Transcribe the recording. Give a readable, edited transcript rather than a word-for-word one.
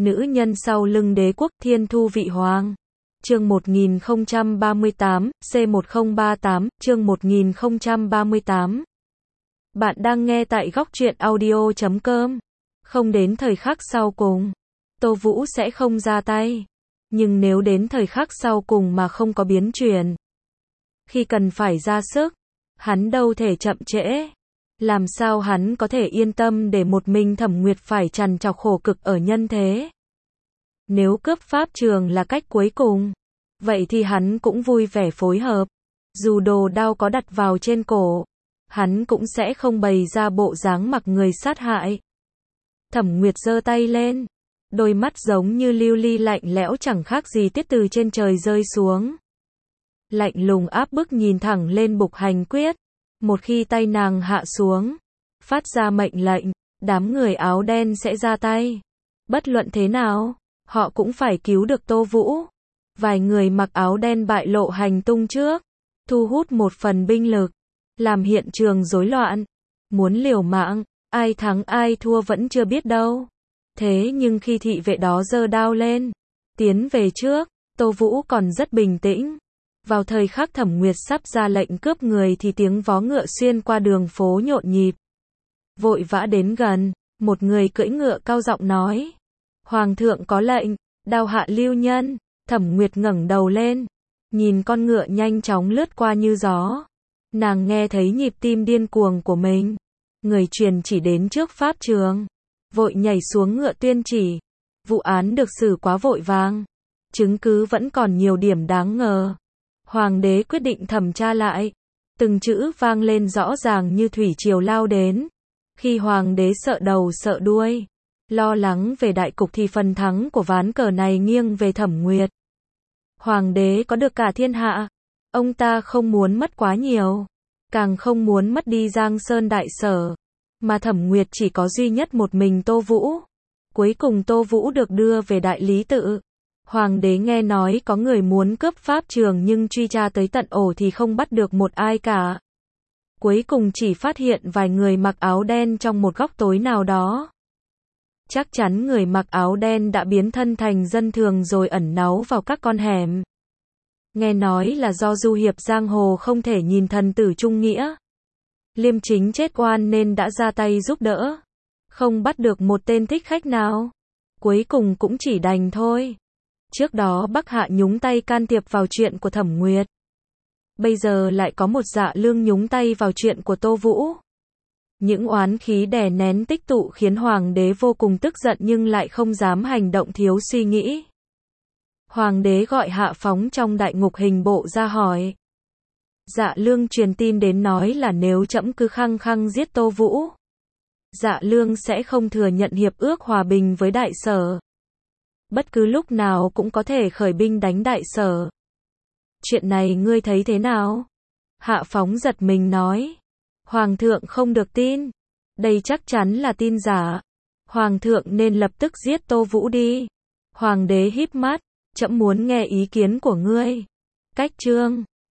Nữ nhân sau lưng đế quốc thiên thu vị hoàng. Chương 1038, C1038, chương 1038. Bạn đang nghe tại góc truyện audio.com. Không đến thời khắc sau cùng, Tô Vũ sẽ không ra tay. Nhưng nếu đến thời khắc sau cùng mà không có biến chuyển, khi cần phải ra sức, hắn đâu thể chậm trễ. Làm sao hắn có thể yên tâm để một mình Thẩm Nguyệt phải trằn trọc khổ cực ở nhân thế? Nếu cướp pháp trường là cách cuối cùng, vậy thì hắn cũng vui vẻ phối hợp. Dù đồ đao có đặt vào trên cổ, hắn cũng sẽ không bày ra bộ dáng mặc người sát hại. Thẩm Nguyệt giơ tay lên, đôi mắt giống như lưu ly lạnh lẽo chẳng khác gì tiết từ trên trời rơi xuống. Lạnh lùng áp bức nhìn thẳng lên Bục Hành Quyết. Một khi tay nàng hạ xuống, phát ra mệnh lệnh, đám người áo đen sẽ ra tay. Bất luận thế nào, họ cũng phải cứu được Tô Vũ. Vài người mặc áo đen bại lộ hành tung trước, thu hút một phần binh lực, làm hiện trường rối loạn. Muốn liều mạng, ai thắng ai thua vẫn chưa biết đâu. Thế nhưng khi thị vệ đó giơ đao lên, tiến về trước, Tô Vũ còn rất bình tĩnh. Vào thời khắc Thẩm Nguyệt sắp ra lệnh cướp người thì tiếng vó ngựa xuyên qua đường phố nhộn nhịp. Vội vã đến gần, một người cưỡi ngựa cao giọng nói: Hoàng thượng có lệnh, đao hạ lưu nhân. Thẩm Nguyệt ngẩng đầu lên, nhìn con ngựa nhanh chóng lướt qua như gió. Nàng nghe thấy nhịp tim điên cuồng của mình. Người truyền chỉ đến trước pháp trường, vội nhảy xuống ngựa tuyên chỉ. Vụ án được xử quá vội vàng, chứng cứ vẫn còn nhiều điểm đáng ngờ. Hoàng đế quyết định thẩm tra lại. Từng chữ vang lên rõ ràng như thủy triều lao đến. Khi hoàng đế sợ đầu sợ đuôi, lo lắng về đại cục thì phần thắng của ván cờ này nghiêng về Thẩm Nguyệt. Hoàng đế có được cả thiên hạ, ông ta không muốn mất quá nhiều, càng không muốn mất đi Giang Sơn đại sở, mà Thẩm Nguyệt chỉ có duy nhất một mình Tô Vũ. Cuối cùng Tô Vũ được đưa về Đại Lý Tự. Hoàng đế nghe nói có người muốn cướp pháp trường nhưng truy tra tới tận ổ thì không bắt được một ai cả. Cuối cùng chỉ phát hiện vài người mặc áo đen trong một góc tối nào đó. Chắc chắn người mặc áo đen đã biến thân thành dân thường rồi ẩn náu vào các con hẻm. Nghe nói là do du hiệp giang hồ không thể nhìn thần tử trung nghĩa, liêm chính chết oan nên đã ra tay giúp đỡ. Không bắt được một tên thích khách nào. Cuối cùng cũng chỉ đành thôi. Trước đó Bắc Hạ nhúng tay can thiệp vào chuyện của Thẩm Nguyệt. Bây giờ lại có một Dạ Lương nhúng tay vào chuyện của Tô Vũ. Những oán khí đè nén tích tụ khiến hoàng đế vô cùng tức giận nhưng lại không dám hành động thiếu suy nghĩ. Hoàng đế gọi Hạ Phóng trong đại ngục hình bộ ra hỏi. Dạ Lương truyền tin đến nói là nếu trẫm cứ khăng khăng giết Tô Vũ, Dạ Lương sẽ không thừa nhận hiệp ước hòa bình với đại sở. Bất cứ lúc nào cũng có thể khởi binh đánh đại sở. Chuyện này ngươi thấy thế nào? Hạ Phóng giật mình nói. Hoàng thượng không được tin. Đây chắc chắn là tin giả. Hoàng thượng nên lập tức giết Tô Vũ đi. Hoàng đế híp mắt. Trẫm muốn nghe ý kiến của ngươi. Cách chương